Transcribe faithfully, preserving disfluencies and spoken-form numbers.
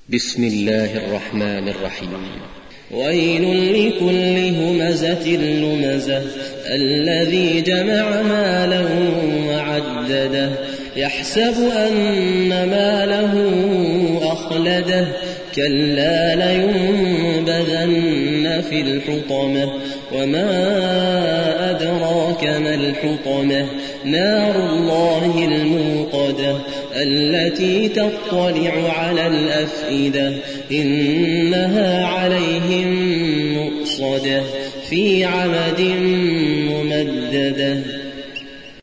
بسم الله الرحمن الرحيم. ويل لكل همزة لمزة الذي جمع مالا وعدده يحسب أن ماله أخلده كلا لينبذن في الحطمة وما أدراك ما الحطمة نار الله الموقدة التي تطلع على الأفئدة إنها عليهم مؤصدة في عمد ممددة.